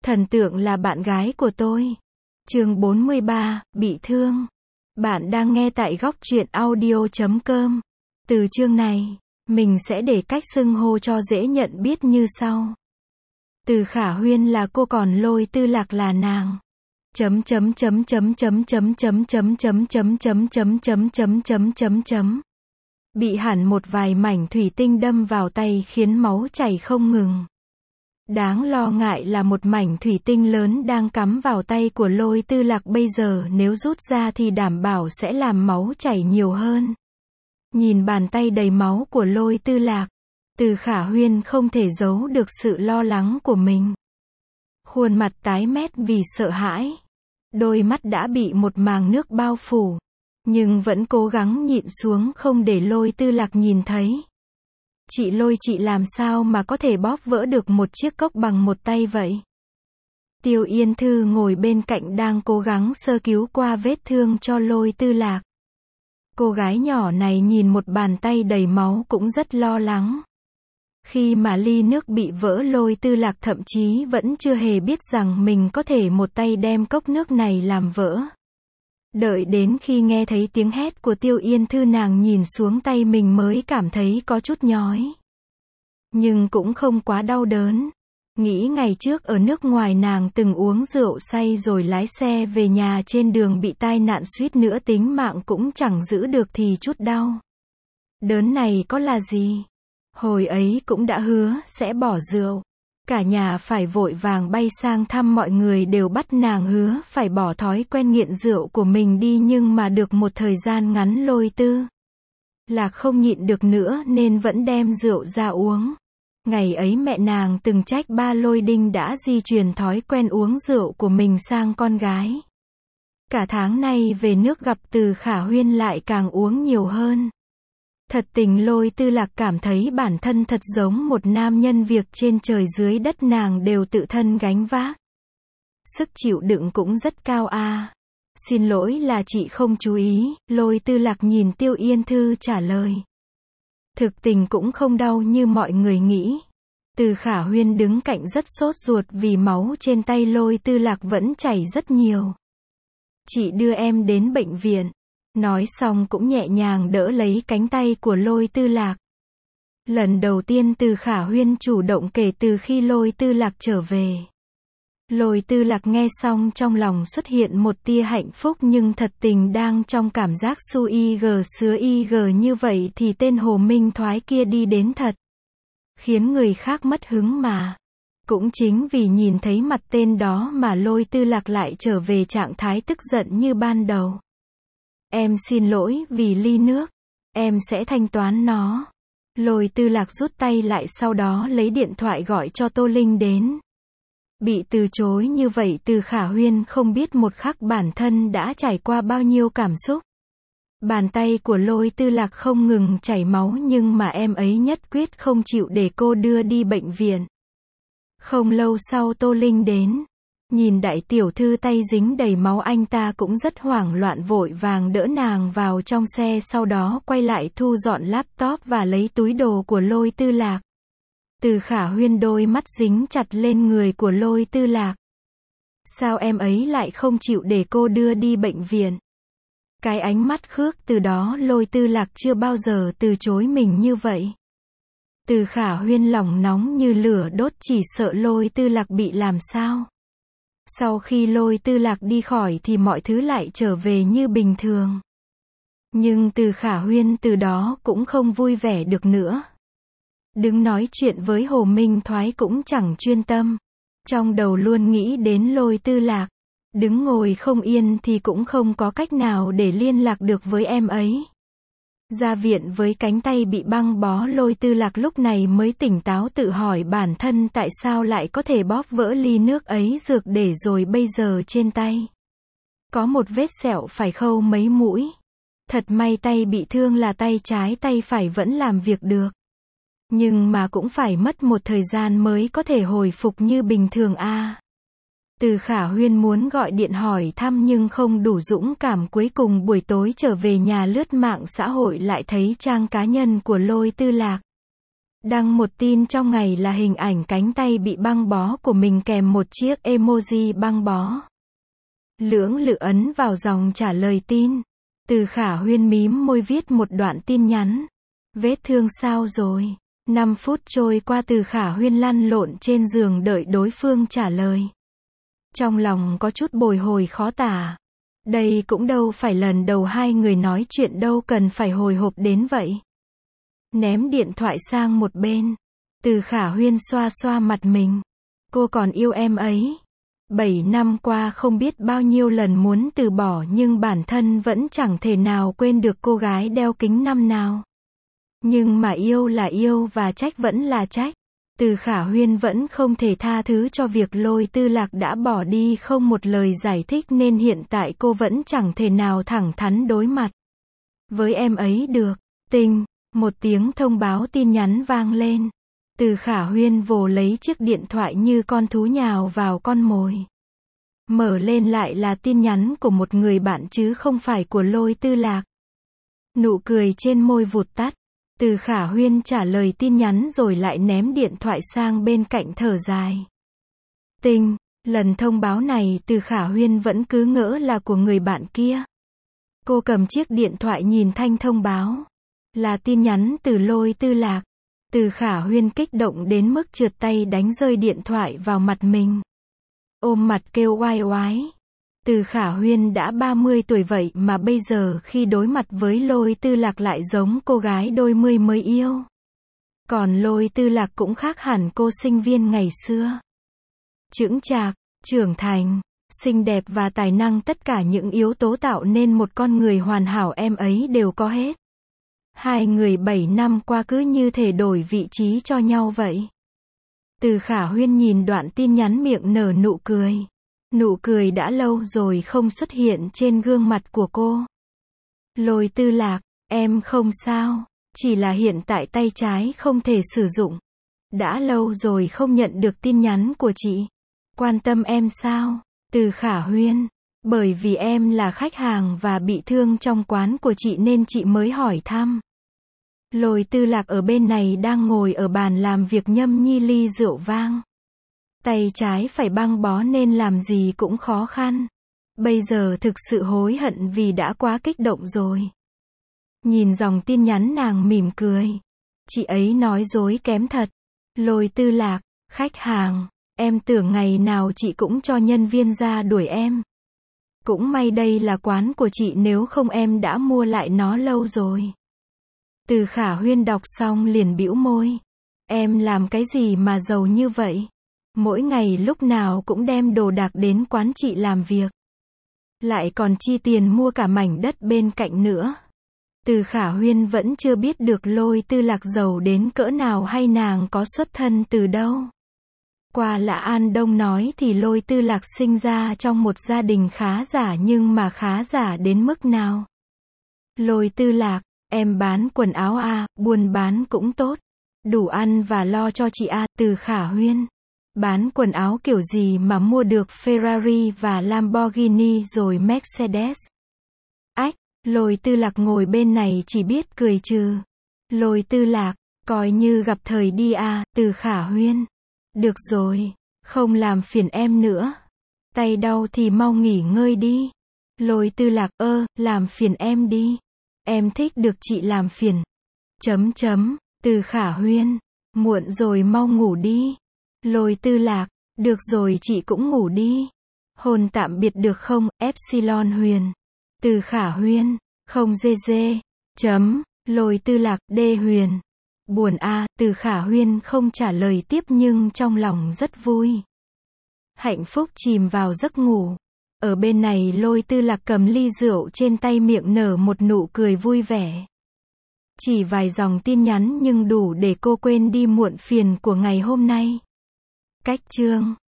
Thần tượng là bạn gái của tôi. Chương 43, bị thương. Bạn đang nghe tại góc truyện audio.com. Từ chương này, mình sẽ để cách xưng hô cho dễ nhận biết như sau. Từ Khả Huyên là cô, còn Lôi Tư Lạc là nàng. Bị hẳn một vài mảnh thủy tinh đâm vào tay khiến máu chảy không ngừng. Đáng lo ngại là một mảnh thủy tinh lớn đang cắm vào tay của Lôi Tư Lạc, bây giờ nếu rút ra thì đảm bảo sẽ làm máu chảy nhiều hơn. Nhìn bàn tay đầy máu của Lôi Tư Lạc, Từ Khả Huyên không thể giấu được sự lo lắng của mình. Khuôn mặt tái mét vì sợ hãi. Đôi mắt đã bị một màng nước bao phủ, nhưng vẫn cố gắng nhịn xuống không để Lôi Tư Lạc nhìn thấy. Chị Lôi, chị làm sao mà có thể bóp vỡ được một chiếc cốc bằng một tay vậy? Tiêu Yên Thư ngồi bên cạnh đang cố gắng sơ cứu qua vết thương cho Lôi Tư Lạc. Cô gái nhỏ này nhìn một bàn tay đầy máu cũng rất lo lắng. Khi mà ly nước bị vỡ, Lôi Tư Lạc thậm chí vẫn chưa hề biết rằng mình có thể một tay đem cốc nước này làm vỡ. Đợi đến khi nghe thấy tiếng hét của Tiêu Yên Thư, nàng nhìn xuống tay mình mới cảm thấy có chút nhói. Nhưng cũng không quá đau đớn. Nghĩ ngày trước ở nước ngoài nàng từng uống rượu say rồi lái xe về nhà, trên đường bị tai nạn suýt nữa tính mạng cũng chẳng giữ được thì chút đau đớn này có là gì. Hồi ấy cũng đã hứa sẽ bỏ rượu. Cả nhà phải vội vàng bay sang thăm mọi người, đều bắt nàng hứa phải bỏ thói quen nghiện rượu của mình đi, nhưng mà được một thời gian ngắn Lôi Tư Lạc không nhịn được nữa nên vẫn đem rượu ra uống. Ngày ấy mẹ nàng từng trách ba Lôi Đinh đã di truyền thói quen uống rượu của mình sang con gái. Cả tháng nay về nước gặp Từ Khả Huyên lại càng uống nhiều hơn. Thật tình Lôi Tư Lạc cảm thấy bản thân thật giống một nam nhân, việc trên trời dưới đất nàng đều tự thân gánh vác. Sức chịu đựng cũng rất cao a. Xin lỗi là chị không chú ý, Lôi Tư Lạc nhìn Tiêu Yên Thư trả lời. Thực tình cũng không đau như mọi người nghĩ. Từ Khả Huyên đứng cạnh rất sốt ruột vì máu trên tay Lôi Tư Lạc vẫn chảy rất nhiều. Chị đưa em đến bệnh viện. Nói xong cũng nhẹ nhàng đỡ lấy cánh tay của Lôi Tư Lạc. Lần đầu tiên Từ Khả Huyên chủ động kể từ khi Lôi Tư Lạc trở về. Lôi Tư Lạc nghe xong trong lòng xuất hiện một tia hạnh phúc, nhưng thật tình đang trong cảm giác su y g sứa y g như vậy thì tên Hồ Minh Thoái kia đi đến thật khiến người khác mất hứng mà. Cũng chính vì nhìn thấy mặt tên đó mà Lôi Tư Lạc lại trở về trạng thái tức giận như ban đầu. Em xin lỗi vì ly nước. Em sẽ thanh toán nó. Lôi Tư Lạc rút tay lại, sau đó lấy điện thoại gọi cho Tô Linh đến. Bị từ chối như vậy, Từ Khả Huyên không biết một khắc bản thân đã trải qua bao nhiêu cảm xúc. Bàn tay của Lôi Tư Lạc không ngừng chảy máu, nhưng mà em ấy nhất quyết không chịu để cô đưa đi bệnh viện. Không lâu sau Tô Linh đến. Nhìn đại tiểu thư tay dính đầy máu, anh ta cũng rất hoảng loạn, vội vàng đỡ nàng vào trong xe, sau đó quay lại thu dọn laptop và lấy túi đồ của Lôi Tư Lạc. Từ Khả Huyên đôi mắt dính chặt lên người của Lôi Tư Lạc. Sao em ấy lại không chịu để cô đưa đi bệnh viện? Cái ánh mắt khước từ đó Lôi Tư Lạc chưa bao giờ từ chối mình như vậy. Từ Khả Huyên lòng nóng như lửa đốt, chỉ sợ Lôi Tư Lạc bị làm sao. Sau khi Lôi Tư Lạc đi khỏi thì mọi thứ lại trở về như bình thường. Nhưng Từ Khả Huyên từ đó cũng không vui vẻ được nữa. Đứng nói chuyện với Hồ Minh Thoái cũng chẳng chuyên tâm. Trong đầu luôn nghĩ đến Lôi Tư Lạc. Đứng ngồi không yên thì cũng không có cách nào để liên lạc được với em ấy. Ra viện với cánh tay bị băng bó, Lôi Tư Lạc lúc này mới tỉnh táo, tự hỏi bản thân tại sao lại có thể bóp vỡ ly nước ấy dược để rồi bây giờ trên tay có một vết sẹo phải khâu mấy mũi. Thật may tay bị thương là tay trái, tay phải vẫn làm việc được. Nhưng mà cũng phải mất một thời gian mới có thể hồi phục như bình thường a. Từ Khả Huyên muốn gọi điện hỏi thăm nhưng không đủ dũng cảm, cuối cùng buổi tối trở về nhà lướt mạng xã hội lại thấy trang cá nhân của Lôi Tư Lạc. Đăng một tin trong ngày là hình ảnh cánh tay bị băng bó của mình kèm một chiếc emoji băng bó. Lưỡng lự ấn vào dòng trả lời tin. Từ Khả Huyên mím môi viết một đoạn tin nhắn. Vết thương sao rồi? 5 phút trôi qua Từ Khả Huyên lăn lộn trên giường đợi đối phương trả lời. Trong lòng có chút bồi hồi khó tả. Đây cũng đâu phải lần đầu hai người nói chuyện đâu cần phải hồi hộp đến vậy. Ném điện thoại sang một bên. Từ Khả Huyên xoa xoa mặt mình. Cô còn yêu em ấy. 7 năm qua không biết bao nhiêu lần muốn từ bỏ nhưng bản thân vẫn chẳng thể nào quên được cô gái đeo kính năm nào. Nhưng mà yêu là yêu và trách vẫn là trách. Từ Khả Huyên vẫn không thể tha thứ cho việc Lôi Tư Lạc đã bỏ đi không một lời giải thích nên hiện tại cô vẫn chẳng thể nào thẳng thắn đối mặt với em ấy được. Tinh, một tiếng thông báo tin nhắn vang lên. Từ Khả Huyên vồ lấy chiếc điện thoại như con thú nhào vào con mồi. Mở lên lại là tin nhắn của một người bạn chứ không phải của Lôi Tư Lạc. Nụ cười trên môi vụt tắt. Từ Khả Huyên trả lời tin nhắn rồi lại ném điện thoại sang bên cạnh thở dài. Tinh, lần thông báo này Từ Khả Huyên vẫn cứ ngỡ là của người bạn kia. Cô cầm chiếc điện thoại nhìn thanh thông báo. Là tin nhắn từ Lôi Tư Lạc. Từ Khả Huyên kích động đến mức trượt tay đánh rơi điện thoại vào mặt mình. Ôm mặt kêu oai oái. Từ Khả Huyên đã 30 tuổi vậy mà bây giờ khi đối mặt với Lôi Tư Lạc lại giống cô gái đôi mươi mới yêu. Còn Lôi Tư Lạc cũng khác hẳn cô sinh viên ngày xưa. Chững chạc, trưởng thành, xinh đẹp và tài năng, tất cả những yếu tố tạo nên một con người hoàn hảo em ấy đều có hết. Hai người 7 năm qua cứ như thể đổi vị trí cho nhau vậy. Từ Khả Huyên nhìn đoạn tin nhắn miệng nở nụ cười. Nụ cười đã lâu rồi không xuất hiện trên gương mặt của cô. Lôi Tư Lạc, em không sao, chỉ là hiện tại tay trái không thể sử dụng. Đã lâu rồi không nhận được tin nhắn của chị. Quan tâm em sao? Từ Khả Huyên, bởi vì em là khách hàng và bị thương trong quán của chị nên chị mới hỏi thăm. Lôi Tư Lạc ở bên này đang ngồi ở bàn làm việc nhâm nhi ly rượu vang. Tay trái phải băng bó nên làm gì cũng khó khăn. Bây giờ thực sự hối hận vì đã quá kích động rồi. Nhìn dòng tin nhắn nàng mỉm cười. Chị ấy nói dối kém thật. Lôi Tư Lạc, khách hàng, em tưởng ngày nào chị cũng cho nhân viên ra đuổi em. Cũng may đây là quán của chị, nếu không em đã mua lại nó lâu rồi. Từ Khả Huyên đọc xong liền bĩu môi. Em làm cái gì mà giàu như vậy? Mỗi ngày lúc nào cũng đem đồ đạc đến quán chị làm việc. Lại còn chi tiền mua cả mảnh đất bên cạnh nữa. Từ Khả Huyên vẫn chưa biết được Lôi Tư Lạc giàu đến cỡ nào hay nàng có xuất thân từ đâu. Qua Lã An Đông nói thì Lôi Tư Lạc sinh ra trong một gia đình khá giả, nhưng mà khá giả đến mức nào? Lôi Tư Lạc, em bán quần áo à, buôn bán cũng tốt. Đủ ăn và lo cho chị à. Từ Khả Huyên, bán quần áo kiểu gì mà mua được Ferrari và Lamborghini rồi Mercedes? Ách, Lôi Tư Lạc ngồi bên này chỉ biết cười trừ. Lôi Tư Lạc, coi như gặp thời đi à. Từ Khả Huyên, được rồi, không làm phiền em nữa. Tay đau thì mau nghỉ ngơi đi. Lôi Tư Lạc, làm phiền em đi. Em thích được chị làm phiền. Từ Khả Huyên, muộn rồi mau ngủ đi. Lôi Tư Lạc, được rồi chị cũng ngủ đi. Hôn tạm biệt được không, Epsilon Huyền. Từ Khả Huyên, không GG. Lôi Tư Lạc, D Huyền. Buồn à. Từ Khả Huyên không trả lời tiếp nhưng trong lòng rất vui. Hạnh phúc chìm vào giấc ngủ. Ở bên này Lôi Tư Lạc cầm ly rượu trên tay, miệng nở một nụ cười vui vẻ. Chỉ vài dòng tin nhắn nhưng đủ để cô quên đi muộn phiền của ngày hôm nay. Cách chương